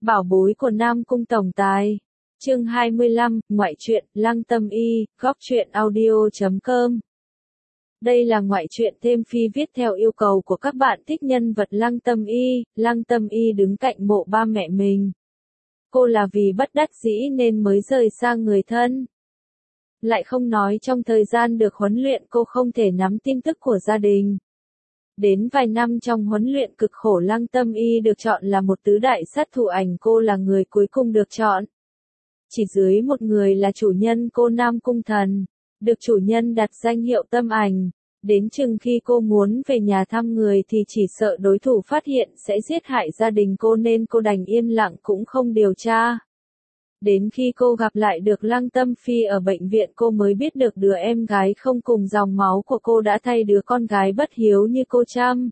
Bảo bối của Nam Cung tổng tài. Chương 25, ngoại truyện, Lăng Tâm Y, góc truyện audio.com. Đây là ngoại truyện thêm phi viết theo yêu cầu của các bạn thích nhân vật Lăng Tâm Y. Lăng Tâm Y đứng cạnh mộ ba mẹ mình. Cô là vì bất đắc dĩ nên mới rời xa người thân. Lại không nói trong thời gian được huấn luyện cô không thể nắm tin tức của gia đình. Đến vài năm trong huấn luyện cực khổ, Lăng Tâm Y được chọn là một tứ đại sát thủ ảnh, cô là người cuối cùng được chọn. Chỉ dưới một người là chủ nhân cô Nam Cung Thần, được chủ nhân đặt danh hiệu Tâm Ảnh. Đến chừng khi cô muốn về nhà thăm người thì chỉ sợ đối thủ phát hiện sẽ giết hại gia đình cô nên cô đành yên lặng cũng không điều tra. Đến khi cô gặp lại được Lăng Tâm Phi ở bệnh viện, cô mới biết được đứa em gái không cùng dòng máu của cô đã thay đứa con gái bất hiếu như cô chăm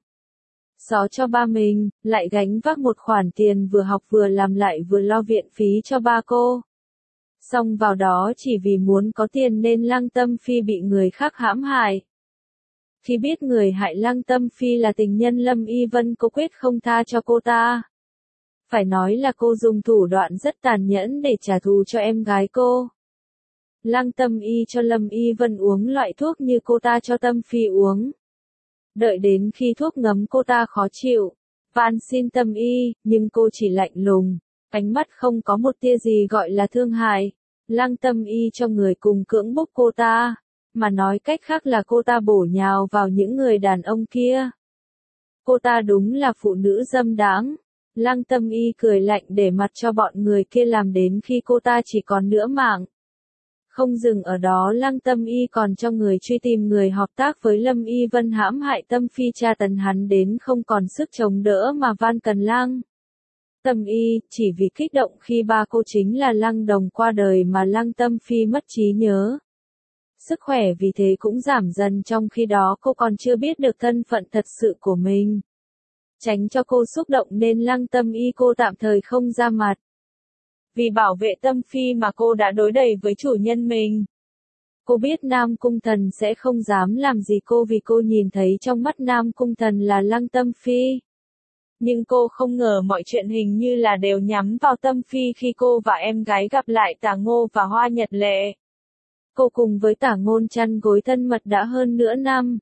xó cho ba mình, lại gánh vác một khoản tiền vừa học vừa làm lại vừa lo viện phí cho ba cô. Xong vào đó chỉ vì muốn có tiền nên Lăng Tâm Phi bị người khác hãm hại. Khi biết người hại Lăng Tâm Phi là tình nhân Lâm Y Vân, cô quyết không tha cho cô ta. Phải nói là cô dùng thủ đoạn rất tàn nhẫn để trả thù cho em gái cô. Lăng Tâm Y cho Lâm Y Vân uống loại thuốc như cô ta cho Tâm Phi uống. Đợi đến khi thuốc ngấm cô ta khó chịu, van xin Tâm Y, nhưng cô chỉ lạnh lùng, ánh mắt không có một tia gì gọi là thương hại. Lăng Tâm Y cho người cùng cưỡng bức cô ta, mà nói cách khác là cô ta bổ nhào vào những người đàn ông kia. Cô ta đúng là phụ nữ dâm đãng. Lăng Tâm Y cười lạnh để mặt cho bọn người kia làm đến khi cô ta chỉ còn nửa mạng. Không dừng ở đó, Lăng Tâm Y còn cho người truy tìm người hợp tác với Lâm Y Vân hãm hại Tâm Phi, tra tấn hắn đến không còn sức chống đỡ mà van cần Lăng Tâm Y. Chỉ vì kích động khi ba cô chính là Lăng Đồng qua đời mà Lăng Tâm Phi mất trí nhớ. Sức khỏe vì thế cũng giảm dần, trong khi đó cô còn chưa biết được thân phận thật sự của mình. Tránh cho cô xúc động nên Lăng Tâm Y cô tạm thời không ra mặt. Vì bảo vệ Tâm Phi mà cô đã đối đẩy với chủ nhân mình. Cô biết Nam Cung Thần sẽ không dám làm gì cô vì cô nhìn thấy trong mắt Nam Cung Thần là Lăng Tâm Phi. Nhưng cô không ngờ mọi chuyện hình như là đều nhắm vào Tâm Phi khi cô và em gái gặp lại Tả Ngô và Hoa Nhật Lệ. Cô cùng với Tả Ngôn chăn gối thân mật đã hơn nửa năm.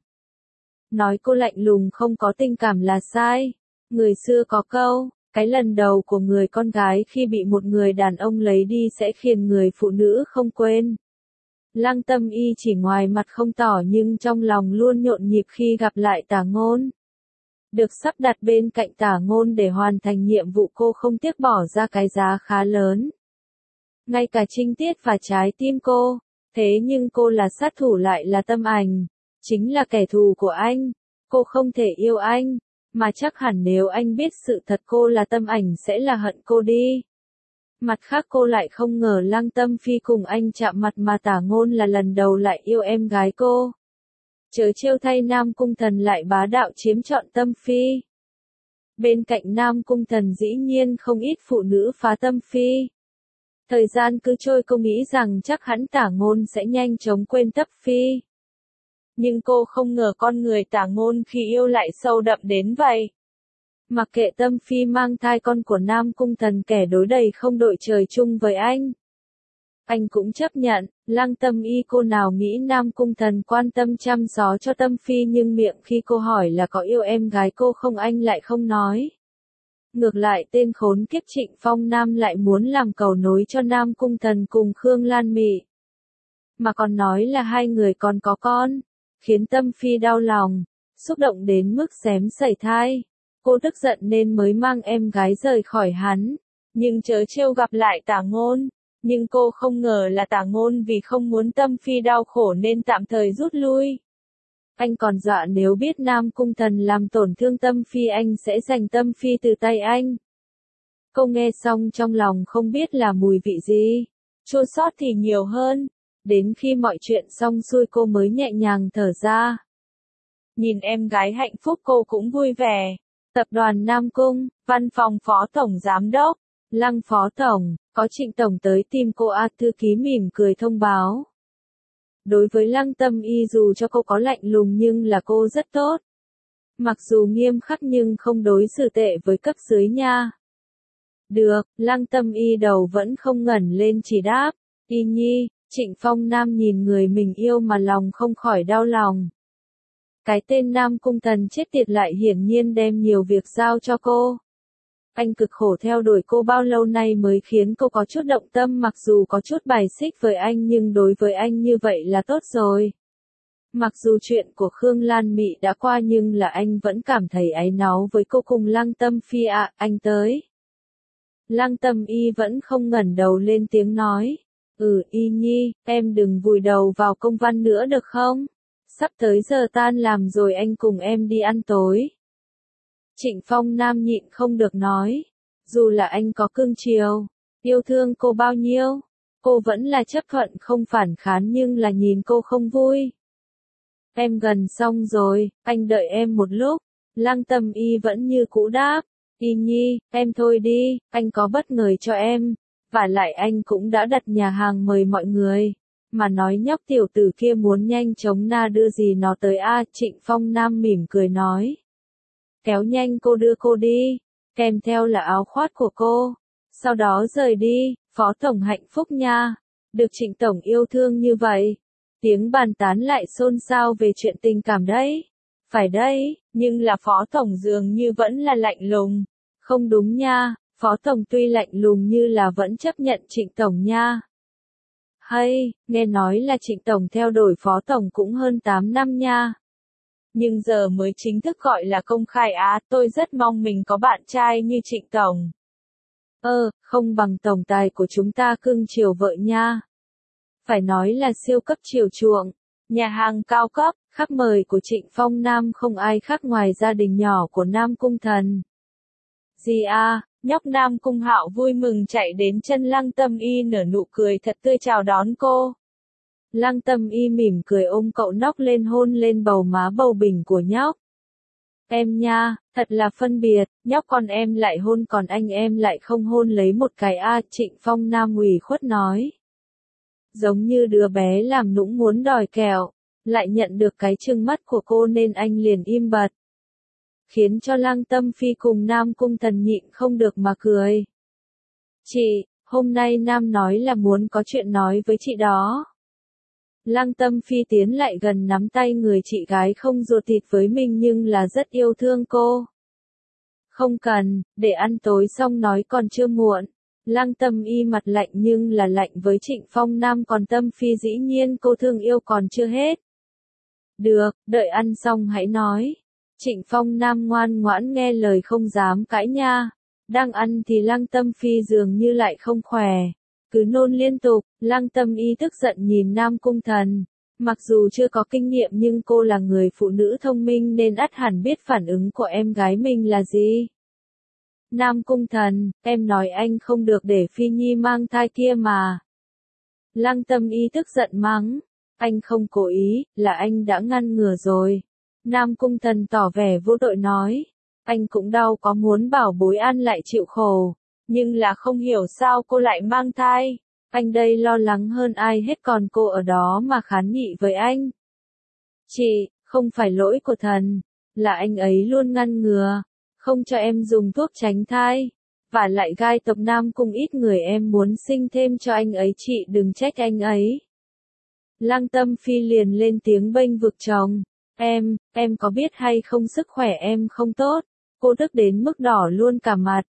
Nói cô lạnh lùng không có tình cảm là sai. Người xưa có câu, cái lần đầu của người con gái khi bị một người đàn ông lấy đi sẽ khiến người phụ nữ không quên. Lăng Tâm Y chỉ ngoài mặt không tỏ nhưng trong lòng luôn nhộn nhịp khi gặp lại Tả Ngôn. Được sắp đặt bên cạnh Tả Ngôn để hoàn thành nhiệm vụ, cô không tiếc bỏ ra cái giá khá lớn. Ngay cả trinh tiết và trái tim cô. Thế nhưng cô là sát thủ lại là Tâm Ảnh, chính là kẻ thù của anh. Cô không thể yêu anh, mà chắc hẳn nếu anh biết sự thật cô là Tâm Ảnh sẽ là hận cô đi. Mặt khác cô lại không ngờ Lăng Tâm Phi cùng anh chạm mặt mà Tả Ngôn là lần đầu lại yêu em gái cô. Chớ trêu thay, Nam Cung Thần lại bá đạo chiếm trọn Tâm Phi. Bên cạnh Nam Cung Thần dĩ nhiên không ít phụ nữ phá Tâm Phi. Thời gian cứ trôi, cô nghĩ rằng chắc hẳn Tả Ngôn sẽ nhanh chóng quên Tâm Phi. Nhưng cô không ngờ con người Tả Ngôn khi yêu lại sâu đậm đến vậy. Mặc kệ Tâm Phi mang thai con của Nam Cung Thần, kẻ đối đẩy không đội trời chung với anh cũng chấp nhận. Lăng Tâm Y cô nào nghĩ Nam Cung Thần quan tâm chăm sóc cho Tâm Phi, nhưng miệng khi cô hỏi là có yêu em gái cô không anh lại không nói. Ngược lại tên khốn kiếp Trịnh Phong Nam lại muốn làm cầu nối cho Nam Cung Thần cùng Khương Lan Mị. Mà còn nói là hai người còn có con, khiến Tâm Phi đau lòng, xúc động đến mức xém sẩy thai. Cô tức giận nên mới mang em gái rời khỏi hắn, nhưng chớ trêu gặp lại Tả Ngôn. Nhưng cô không ngờ là Tả Ngôn vì không muốn Tâm Phi đau khổ nên tạm thời rút lui. Anh còn dọa nếu biết Nam Cung Thần làm tổn thương Tâm Phi anh sẽ giành Tâm Phi từ tay anh. Cô nghe xong trong lòng không biết là mùi vị gì, chua xót thì nhiều hơn. Đến khi mọi chuyện xong xuôi cô mới nhẹ nhàng thở ra. Nhìn em gái hạnh phúc cô cũng vui vẻ. Tập đoàn Nam Cung, văn phòng Phó Tổng Giám đốc, Lăng Phó Tổng, có Trịnh Tổng tới tìm cô. Thư ký mỉm cười thông báo. Đối với Lăng Tâm Y dù cho cô có lạnh lùng nhưng là cô rất tốt. Mặc dù nghiêm khắc nhưng không đối xử tệ với cấp dưới nha. Được, Lăng Tâm Y đầu vẫn không ngẩng lên chỉ đáp, Y Nhi. Trịnh Phong Nam nhìn người mình yêu mà lòng không khỏi đau lòng. Cái tên Nam Cung Thần chết tiệt lại hiển nhiên đem nhiều việc giao cho cô. Anh cực khổ theo đuổi cô bao lâu nay mới khiến cô có chút động tâm, mặc dù có chút bài xích với anh nhưng đối với anh như vậy là tốt rồi. Mặc dù chuyện của Khương Lan Mị đã qua nhưng là anh vẫn cảm thấy áy náy với cô cùng Lăng Tâm Phi ạ, anh tới. Lăng Tâm Y vẫn không ngẩng đầu lên tiếng nói. Y Nhi, em đừng vùi đầu vào công văn nữa được không? Sắp tới giờ tan làm rồi, anh cùng em đi ăn tối. Trịnh Phong Nam nhịn không được nói. Dù là anh có cưng chiều, yêu thương cô bao nhiêu, cô vẫn là chấp thuận không phản kháng, nhưng là nhìn cô không vui. Em gần xong rồi, anh đợi em một lúc. Lăng Tâm Y vẫn như cũ đáp. Y Nhi, em thôi đi, anh có bất ngờ cho em. Vả lại anh cũng đã đặt nhà hàng mời mọi người. Mà nói nhóc tiểu tử kia muốn nhanh chóng đưa gì nó tới a. Trịnh Phong Nam mỉm cười nói. Kéo nhanh cô đưa cô đi, kèm theo là áo khoác của cô. Sau đó rời đi, Phó Tổng hạnh phúc nha. Được Trịnh Tổng yêu thương như vậy. Tiếng bàn tán lại xôn xao về chuyện tình cảm đấy. Phải đấy, nhưng là Phó Tổng dường như vẫn là lạnh lùng. Không đúng nha, Phó Tổng tuy lạnh lùng như là vẫn chấp nhận Trịnh Tổng nha. Hay, nghe nói là Trịnh Tổng theo đuổi Phó Tổng cũng hơn 8 năm nha. Nhưng giờ mới chính thức gọi là công khai tôi rất mong mình có bạn trai như Trịnh Tổng. Không bằng tổng tài của chúng ta cưng chiều vợ nha. Phải nói là siêu cấp chiều chuộng, nhà hàng cao cấp, khách mời của Trịnh Phong Nam không ai khác ngoài gia đình nhỏ của Nam Cung Thần. Gì nhóc Nam Cung Hạo vui mừng chạy đến chân Lăng Tâm Y nở nụ cười thật tươi chào đón cô. Lăng Tâm Y mỉm cười ôm cậu nhóc lên hôn lên bầu má bầu bỉnh của nhóc. Em nha, thật là phân biệt, nhóc con em lại hôn còn anh em lại không hôn lấy một cái Trịnh Phong Nam ủy khuất nói. Giống như đứa bé làm nũng muốn đòi kẹo, lại nhận được cái trừng mắt của cô nên anh liền im bặt. Khiến cho Lăng Tâm Phi cùng Nam Cung Thần nhịn không được mà cười. Chị, hôm nay Nam nói là muốn có chuyện nói với chị đó. Lăng Tâm Phi tiến lại gần nắm tay người chị gái không ruột thịt với mình nhưng là rất yêu thương cô. Không cần, để ăn tối xong nói còn chưa muộn. Lăng Tâm Y mặt lạnh nhưng là lạnh với Trịnh Phong Nam, còn Tâm Phi dĩ nhiên cô thương yêu còn chưa hết. Được, đợi ăn xong hãy nói. Trịnh Phong Nam ngoan ngoãn nghe lời không dám cãi nha. Đang ăn thì Lăng Tâm Phi dường như lại không khỏe. Cứ nôn liên tục, Lăng Tâm Y tức giận nhìn Nam Cung Thần. Mặc dù chưa có kinh nghiệm nhưng cô là người phụ nữ thông minh nên ắt hẳn biết phản ứng của em gái mình là gì. Nam Cung Thần, em nói anh không được để Phi Nhi mang thai kia mà. Lăng Tâm Y tức giận mắng. Anh không cố ý, là anh đã ngăn ngừa rồi. Nam Cung Thần tỏ vẻ vô tội nói. Anh cũng đau có muốn bảo bối ăn lại chịu khổ. Nhưng là không hiểu sao cô lại mang thai. Anh đây lo lắng hơn ai hết còn cô ở đó mà kháng nghị với anh. Chị, không phải lỗi của Thần. Là anh ấy luôn ngăn ngừa. Không cho em dùng thuốc tránh thai. Và lại gai tộc Nam Cung ít người em muốn sinh thêm cho anh ấy, chị đừng trách anh ấy. Lăng Tâm Phi liền lên tiếng bênh vực chồng. Em có biết hay không sức khỏe em không tốt. Cô tức đến mức đỏ luôn cả mặt.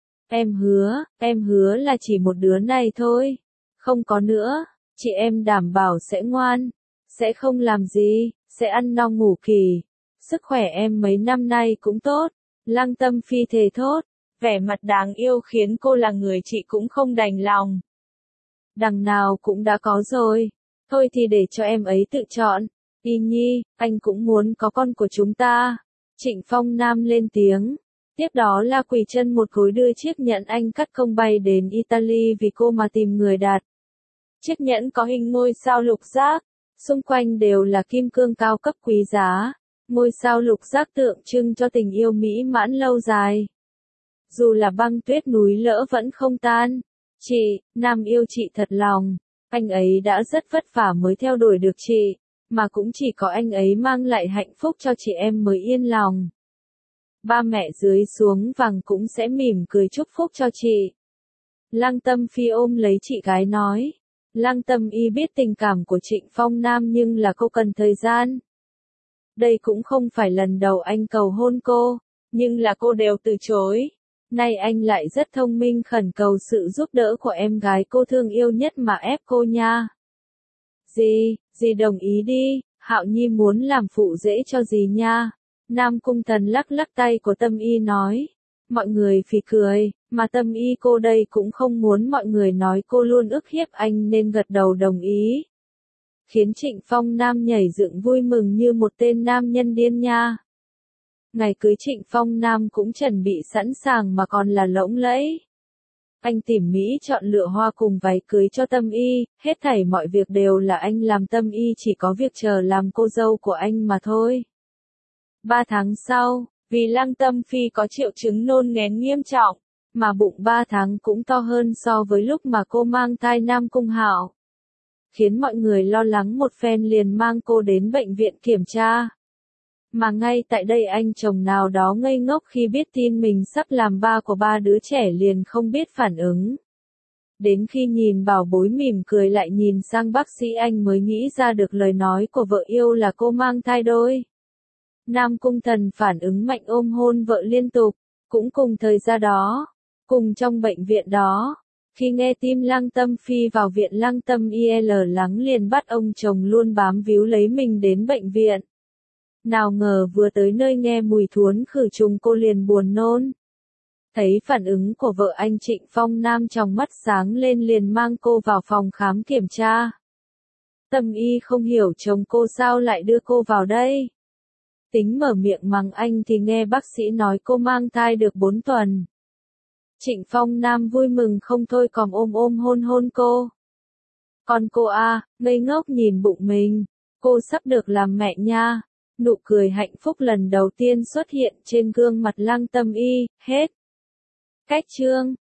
Em hứa là chỉ một đứa này thôi. Không có nữa, chị em đảm bảo sẽ ngoan. Sẽ không làm gì, sẽ ăn no ngủ kỳ. Sức khỏe em mấy năm nay cũng tốt. Lăng Tâm Phi thề thốt. Vẻ mặt đáng yêu khiến cô là người chị cũng không đành lòng. Đằng nào cũng đã có rồi. Thôi thì để cho em ấy tự chọn. Y Nhi, anh cũng muốn có con của chúng ta. Trịnh Phong Nam lên tiếng. Tiếp đó là quỳ chân một gối đưa chiếc nhẫn anh cắt không bay đến Italy vì cô mà tìm người đặt. Chiếc nhẫn có hình ngôi sao lục giác. Xung quanh đều là kim cương cao cấp quý giá. Ngôi sao lục giác tượng trưng cho tình yêu mỹ mãn lâu dài. Dù là băng tuyết núi lỡ vẫn không tan. Chị, Nam yêu chị thật lòng. Anh ấy đã rất vất vả mới theo đuổi được chị. Mà cũng chỉ có anh ấy mang lại hạnh phúc cho chị em mới yên lòng. Ba mẹ dưới xuống vàng cũng sẽ mỉm cười chúc phúc cho chị. Lăng Tâm Phi ôm lấy chị gái nói. Lăng Tâm Y biết tình cảm của Trịnh Phong Nam nhưng là cô cần thời gian. Đây cũng không phải lần đầu anh cầu hôn cô, nhưng là cô đều từ chối. Nay anh lại rất thông minh khẩn cầu sự giúp đỡ của em gái cô thương yêu nhất mà ép cô nha. Dì đồng ý đi, Hạo Nhi muốn làm phụ rể cho dì nha. Nam Cung Thần lắc lắc tay của Tâm Y nói. Mọi người phì cười, mà Tâm Y cô đây cũng không muốn mọi người nói cô luôn ức hiếp anh nên gật đầu đồng ý. Khiến Trịnh Phong Nam nhảy dựng vui mừng như một tên nam nhân điên nha. Ngày cưới Trịnh Phong Nam cũng chuẩn bị sẵn sàng mà còn là lộng lẫy. Anh tỉ mỉ chọn lựa hoa cùng váy cưới cho Tâm Y, hết thảy mọi việc đều là anh làm, Tâm Y chỉ có việc chờ làm cô dâu của anh mà thôi. 3 tháng sau, vì Lăng Tâm Phi có triệu chứng nôn nghén nghiêm trọng, mà bụng 3 tháng cũng to hơn so với lúc mà cô mang thai Nam Cung Hạo. Khiến mọi người lo lắng một phen liền mang cô đến bệnh viện kiểm tra. Mà ngay tại đây anh chồng nào đó ngây ngốc khi biết tin mình sắp làm ba của 3 đứa trẻ liền không biết phản ứng. Đến khi nhìn bảo bối mỉm cười lại nhìn sang bác sĩ anh mới nghĩ ra được lời nói của vợ yêu là cô mang thai đôi. Nam Cung Thần phản ứng mạnh ôm hôn vợ liên tục, cũng cùng thời gian đó, cùng trong bệnh viện đó. Khi nghe tin Lăng Tâm Phi vào viện, Lăng Tâm Il lắng liền bắt ông chồng luôn bám víu lấy mình đến bệnh viện. Nào ngờ vừa tới nơi nghe mùi thuốc khử trùng cô liền buồn nôn. Thấy phản ứng của vợ anh Trịnh Phong Nam trong mắt sáng lên liền mang cô vào phòng khám kiểm tra. Tâm Y không hiểu chồng cô sao lại đưa cô vào đây. Tính mở miệng mắng anh thì nghe bác sĩ nói cô mang thai được 4 tuần. Trịnh Phong Nam vui mừng không thôi còn ôm hôn cô. Còn cô ngây ngốc nhìn bụng mình, cô sắp được làm mẹ nha. Nụ cười hạnh phúc lần đầu tiên xuất hiện trên gương mặt Lăng Tâm Y, hết. Cách chương